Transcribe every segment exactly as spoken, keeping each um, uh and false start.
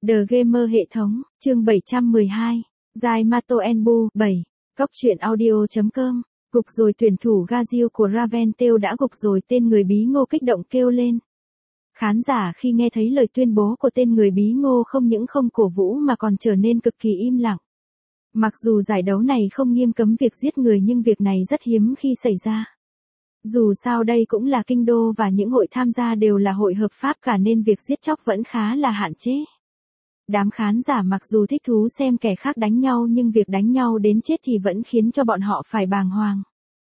The Gamer hệ thống, chương bảy trăm mười hai, Yamato Enbu, bảy, Cóc truyện audio.com, gục rồi tuyển thủ Gazio của Raventale đã gục rồi, tên người bí ngô kích động kêu lên. Khán giả khi nghe thấy lời tuyên bố của tên người bí ngô không những không cổ vũ mà còn trở nên cực kỳ im lặng. Mặc dù giải đấu này không nghiêm cấm việc giết người nhưng việc này rất hiếm khi xảy ra. Dù sao đây cũng là kinh đô và những hội tham gia đều là hội hợp pháp cả nên việc giết chóc vẫn khá là hạn chế. Đám khán giả mặc dù thích thú xem kẻ khác đánh nhau nhưng việc đánh nhau đến chết thì vẫn khiến cho bọn họ phải bàng hoàng.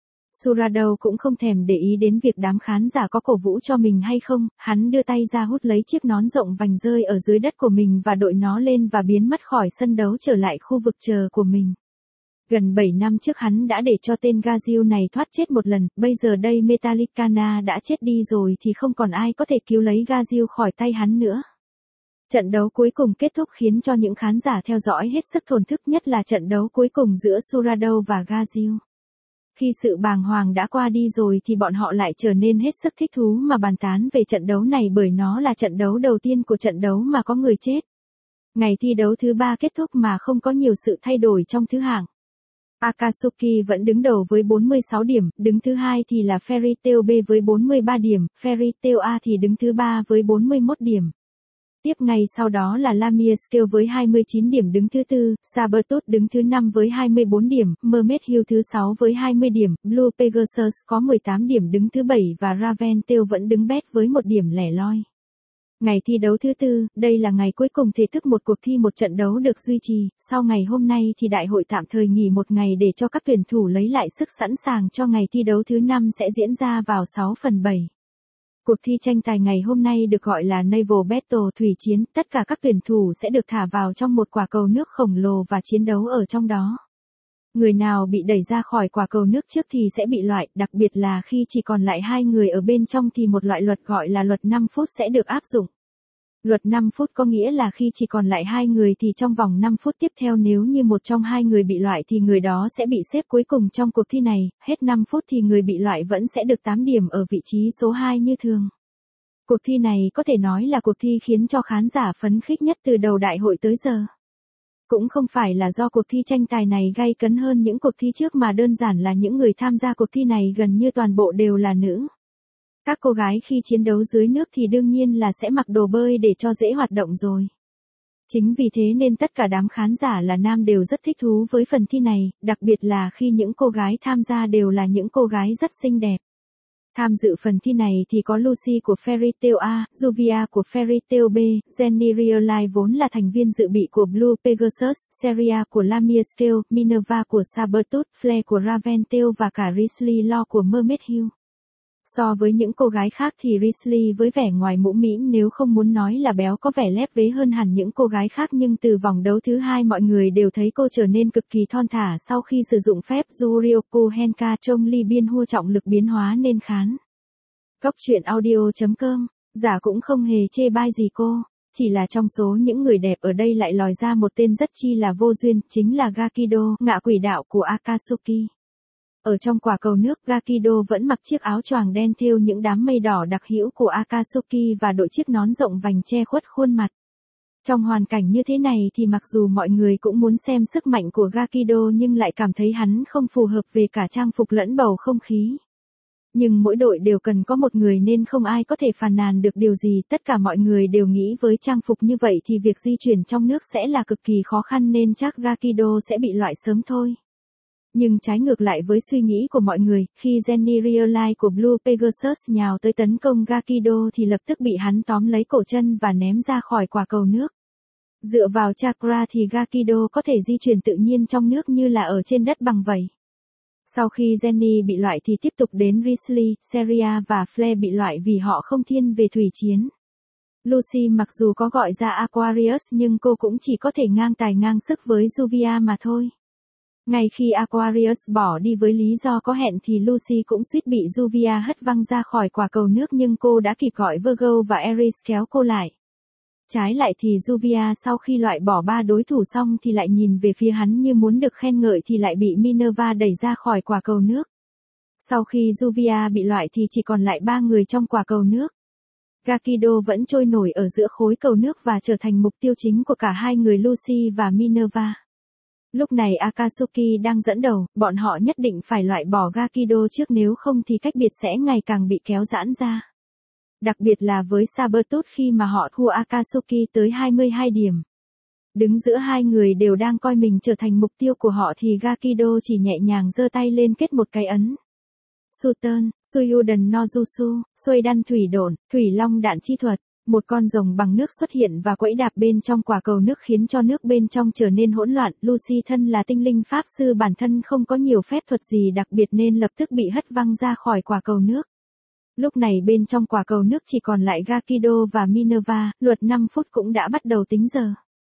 Surado cũng không thèm để ý đến việc đám khán giả có cổ vũ cho mình hay không, hắn đưa tay ra hút lấy chiếc nón rộng vành rơi ở dưới đất của mình và đội nó lên và biến mất khỏi sân đấu trở lại khu vực chờ của mình. Gần bảy năm trước hắn đã để cho tên Gazio này thoát chết một lần, bây giờ đây Metallicana đã chết đi rồi thì không còn ai có thể cứu lấy Gazio khỏi tay hắn nữa. Trận đấu cuối cùng kết thúc khiến cho những khán giả theo dõi hết sức thổn thức, nhất là trận đấu cuối cùng giữa Surado và Gazio. Khi sự bàng hoàng đã qua đi rồi thì bọn họ lại trở nên hết sức thích thú mà bàn tán về trận đấu này bởi nó là trận đấu đầu tiên của trận đấu mà có người chết. Ngày thi đấu thứ ba kết thúc mà không có nhiều sự thay đổi trong thứ hạng. Akatsuki vẫn đứng đầu với bốn mươi sáu điểm, đứng thứ hai thì là Fairy Tail B với bốn mươi ba điểm, Fairy Tail A thì đứng thứ ba với bốn mươi mốt điểm. Tiếp ngay sau đó là Lamia Scale với hai mươi chín điểm đứng thứ tư, Sabertooth đứng thứ năm với hai mươi bốn điểm, Mermaid Hill thứ sáu với hai mươi điểm, Blue Pegasus có mười tám điểm đứng thứ bảy và Raventale vẫn đứng bét với một điểm lẻ loi. Ngày thi đấu thứ tư, đây là ngày cuối cùng thể thức một cuộc thi một trận đấu được duy trì, sau ngày hôm nay thì đại hội tạm thời nghỉ một ngày để cho các tuyển thủ lấy lại sức sẵn sàng cho ngày thi đấu thứ năm sẽ diễn ra vào sáu phần bảy. Cuộc thi tranh tài ngày hôm nay được gọi là Naval Battle thủy chiến, tất cả các tuyển thủ sẽ được thả vào trong một quả cầu nước khổng lồ và chiến đấu ở trong đó. Người nào bị đẩy ra khỏi quả cầu nước trước thì sẽ bị loại, đặc biệt là khi chỉ còn lại hai người ở bên trong thì một loại luật gọi là luật năm phút sẽ được áp dụng. Luật năm phút có nghĩa là khi chỉ còn lại hai người thì trong vòng năm phút tiếp theo nếu như một trong hai người bị loại thì người đó sẽ bị xếp cuối cùng trong cuộc thi này, hết năm phút thì người bị loại vẫn sẽ được tám điểm ở vị trí số hai như thường. Cuộc thi này có thể nói là cuộc thi khiến cho khán giả phấn khích nhất từ đầu đại hội tới giờ. Cũng không phải là do cuộc thi tranh tài này gay cấn hơn những cuộc thi trước mà đơn giản là những người tham gia cuộc thi này gần như toàn bộ đều là nữ. Các cô gái khi chiến đấu dưới nước thì đương nhiên là sẽ mặc đồ bơi để cho dễ hoạt động rồi. Chính vì thế nên tất cả đám khán giả là nam đều rất thích thú với phần thi này, đặc biệt là khi những cô gái tham gia đều là những cô gái rất xinh đẹp. Tham dự phần thi này thì có Lucy của Fairy Tail A, Juvia của Fairy Tail B, Jenny Realize vốn là thành viên dự bị của Blue Pegasus, Seria của Lamia Scale, Minerva của Sabertooth, Flare của Raventale và cả Risley Law của Mermaid Hill. So với những cô gái khác thì Risley với vẻ ngoài mũm mĩm nếu không muốn nói là béo có vẻ lép vế hơn hẳn những cô gái khác nhưng từ vòng đấu thứ hai mọi người đều thấy cô trở nên cực kỳ thon thả sau khi sử dụng phép Juryoku Henka trông ly biên hua trọng lực biến hóa nên khán. Cóc truyện audio.com, giả cũng không hề chê bai gì cô, chỉ là trong số những người đẹp ở đây lại lòi ra một tên rất chi là vô duyên, chính là Gakido, ngạ quỷ đạo của Akatsuki. Ở trong quả cầu nước, Gakido vẫn mặc chiếc áo choàng đen thêu những đám mây đỏ đặc hữu của Akatsuki và đội chiếc nón rộng vành che khuất khuôn mặt. Trong hoàn cảnh như thế này thì mặc dù mọi người cũng muốn xem sức mạnh của Gakido nhưng lại cảm thấy hắn không phù hợp về cả trang phục lẫn bầu không khí. Nhưng mỗi đội đều cần có một người nên không ai có thể phàn nàn được điều gì, tất cả mọi người đều nghĩ với trang phục như vậy thì việc di chuyển trong nước sẽ là cực kỳ khó khăn nên chắc Gakido sẽ bị loại sớm thôi. Nhưng trái ngược lại với suy nghĩ của mọi người, khi Jenny Realize của Blue Pegasus nhào tới tấn công Gakido thì lập tức bị hắn tóm lấy cổ chân và ném ra khỏi quả cầu nước. Dựa vào chakra thì Gakido có thể di chuyển tự nhiên trong nước như là ở trên đất bằng vậy. Sau khi Jenny bị loại thì tiếp tục đến Risley, Seria và Flare bị loại vì họ không thiên về thủy chiến. Lucy mặc dù có gọi ra Aquarius nhưng cô cũng chỉ có thể ngang tài ngang sức với Juvia mà thôi. Ngay khi Aquarius bỏ đi với lý do có hẹn thì Lucy cũng suýt bị Juvia hất văng ra khỏi quả cầu nước nhưng cô đã kịp gọi Virgo và Aries kéo cô lại. Trái lại thì Juvia sau khi loại bỏ ba đối thủ xong thì lại nhìn về phía hắn như muốn được khen ngợi thì lại bị Minerva đẩy ra khỏi quả cầu nước. Sau khi Juvia bị loại thì chỉ còn lại ba người trong quả cầu nước. Gakido vẫn trôi nổi ở giữa khối cầu nước và trở thành mục tiêu chính của cả hai người Lucy và Minerva. Lúc này Akatsuki đang dẫn đầu, bọn họ nhất định phải loại bỏ Gakido trước, nếu không thì cách biệt sẽ ngày càng bị kéo giãn ra. Đặc biệt là với Sabertooth khi mà họ thua Akatsuki tới hai mươi hai điểm. Đứng giữa hai người đều đang coi mình trở thành mục tiêu của họ thì Gakido chỉ nhẹ nhàng giơ tay lên kết một cái ấn. Suton, Suyuden no Jutsu, Xuôi đan thủy độn, thủy long đạn chi thuật. Một con rồng bằng nước xuất hiện và quẫy đạp bên trong quả cầu nước khiến cho nước bên trong trở nên hỗn loạn. Lucy thân là tinh linh pháp sư bản thân không có nhiều phép thuật gì đặc biệt nên lập tức bị hất văng ra khỏi quả cầu nước. Lúc này bên trong quả cầu nước chỉ còn lại Gakido và Minerva, luật năm phút cũng đã bắt đầu tính giờ.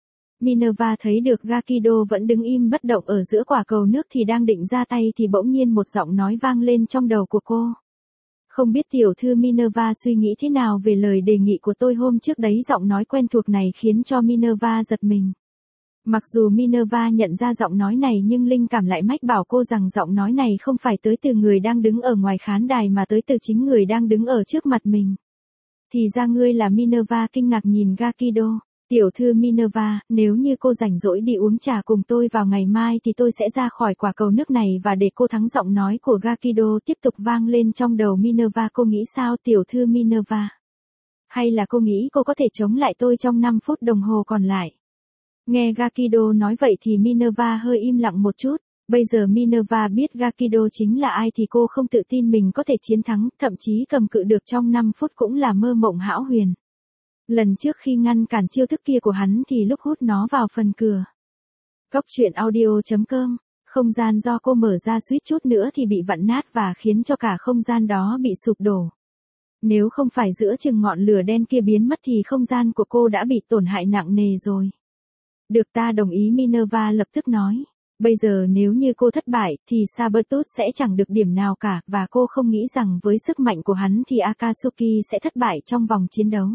Minerva thấy được Gakido vẫn đứng im bất động ở giữa quả cầu nước thì đang định ra tay thì bỗng nhiên một giọng nói vang lên trong đầu của cô. Không biết tiểu thư Minerva suy nghĩ thế nào về lời đề nghị của tôi hôm trước đấy. Giọng nói quen thuộc này khiến cho Minerva giật mình. Mặc dù Minerva nhận ra giọng nói này nhưng linh cảm lại mách bảo cô rằng giọng nói này không phải tới từ người đang đứng ở ngoài khán đài mà tới từ chính người đang đứng ở trước mặt mình. Thì ra ngươi là Minerva. Kinh ngạc nhìn Gakido. Tiểu thư Minerva, nếu như cô rảnh rỗi đi uống trà cùng tôi vào ngày mai thì tôi sẽ ra khỏi quả cầu nước này và để cô thắng. Giọng nói của Gakido tiếp tục vang lên trong đầu Minerva. Cô nghĩ sao tiểu thư Minerva? Hay là cô nghĩ cô có thể chống lại tôi trong năm phút đồng hồ còn lại? Nghe Gakido nói vậy thì Minerva hơi im lặng một chút. Bây giờ Minerva biết Gakido chính là ai thì cô không tự tin mình có thể chiến thắng, thậm chí cầm cự được trong năm phút cũng là mơ mộng hão huyền. Lần trước khi ngăn cản chiêu thức kia của hắn thì lúc hút nó vào phần cửa. Góc truyện audio chấm com, không gian do cô mở ra suýt chút nữa thì bị vặn nát và khiến cho cả không gian đó bị sụp đổ. Nếu không phải giữa chừng ngọn lửa đen kia biến mất thì không gian của cô đã bị tổn hại nặng nề rồi. Được, ta đồng ý. Minerva lập tức nói. Bây giờ nếu như cô thất bại thì Sabertooth sẽ chẳng được điểm nào cả và cô không nghĩ rằng với sức mạnh của hắn thì Akatsuki sẽ thất bại trong vòng chiến đấu.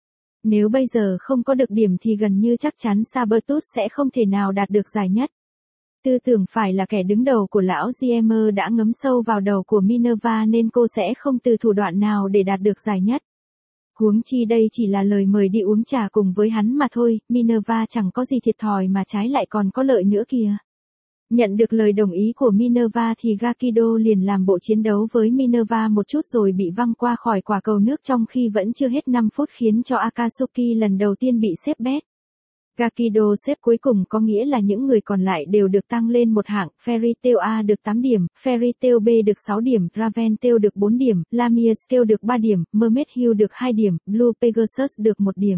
Nếu bây giờ không có được điểm thì gần như chắc chắn Sabertooth sẽ không thể nào đạt được giải nhất. Tư tưởng phải là kẻ đứng đầu của lão giê em đã ngấm sâu vào đầu của Minerva nên cô sẽ không từ thủ đoạn nào để đạt được giải nhất. Huống chi đây chỉ là lời mời đi uống trà cùng với hắn mà thôi, Minerva chẳng có gì thiệt thòi mà trái lại còn có lợi nữa kìa. Nhận được lời đồng ý của Minerva thì Gakido liền làm bộ chiến đấu với Minerva một chút rồi bị văng qua khỏi quả cầu nước trong khi vẫn chưa hết năm phút khiến cho Akatsuki lần đầu tiên bị xếp bét. Gakido xếp cuối cùng có nghĩa là những người còn lại đều được tăng lên một hạng, Fairy Tail A được tám điểm, Fairy Tail B được sáu điểm, Raven Tail được bốn điểm, Lamia Scale được ba điểm, Mermaid Hill được hai điểm, Blue Pegasus được một điểm.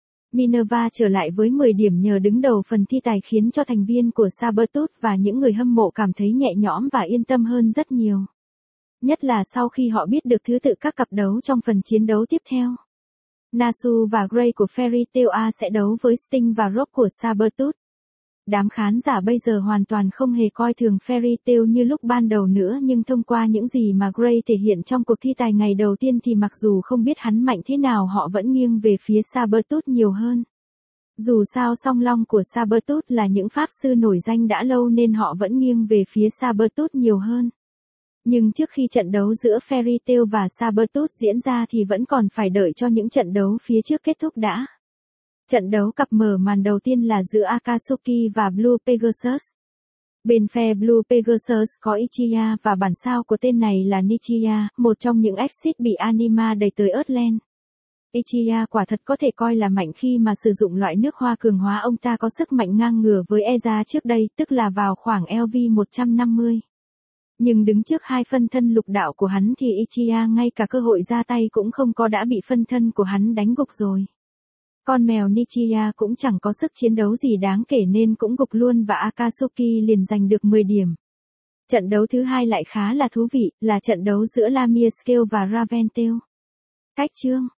Minerva trở lại với mười điểm nhờ đứng đầu phần thi tài khiến cho thành viên của Sabertooth và những người hâm mộ cảm thấy nhẹ nhõm và yên tâm hơn rất nhiều. Nhất là sau khi họ biết được thứ tự các cặp đấu trong phần chiến đấu tiếp theo. Nasu và Gray của Fairy Tail A sẽ đấu với Sting và Rock của Sabertooth. Đám khán giả bây giờ hoàn toàn không hề coi thường Fairy Tail như lúc ban đầu nữa nhưng thông qua những gì mà Gray thể hiện trong cuộc thi tài ngày đầu tiên thì mặc dù không biết hắn mạnh thế nào họ vẫn nghiêng về phía Sabertooth nhiều hơn. Dù sao song long của Sabertooth là những pháp sư nổi danh đã lâu nên họ vẫn nghiêng về phía Sabertooth nhiều hơn. Nhưng trước khi trận đấu giữa Fairy Tail và Sabertooth diễn ra thì vẫn còn phải đợi cho những trận đấu phía trước kết thúc đã. Trận đấu cặp mở màn đầu tiên là giữa Akatsuki và Blue Pegasus. Bên phe Blue Pegasus có Ichiya và bản sao của tên này là Nichiya, một trong những exit bị anima đẩy tới Earthland. Ichiya quả thật có thể coi là mạnh khi mà sử dụng loại nước hoa cường hóa. Ông ta có sức mạnh ngang ngửa với Eza trước đây, tức là vào khoảng L V một trăm năm mươi. Nhưng đứng trước hai phân thân lục đạo của hắn thì Ichiya ngay cả cơ hội ra tay cũng không có đã bị phân thân của hắn đánh gục rồi. Con mèo Nichiya cũng chẳng có sức chiến đấu gì đáng kể nên cũng gục luôn và Akatsuki liền giành được mười điểm. Trận đấu thứ hai lại khá là thú vị, là trận đấu giữa Lamia Scale và Raven Tail. Cách chương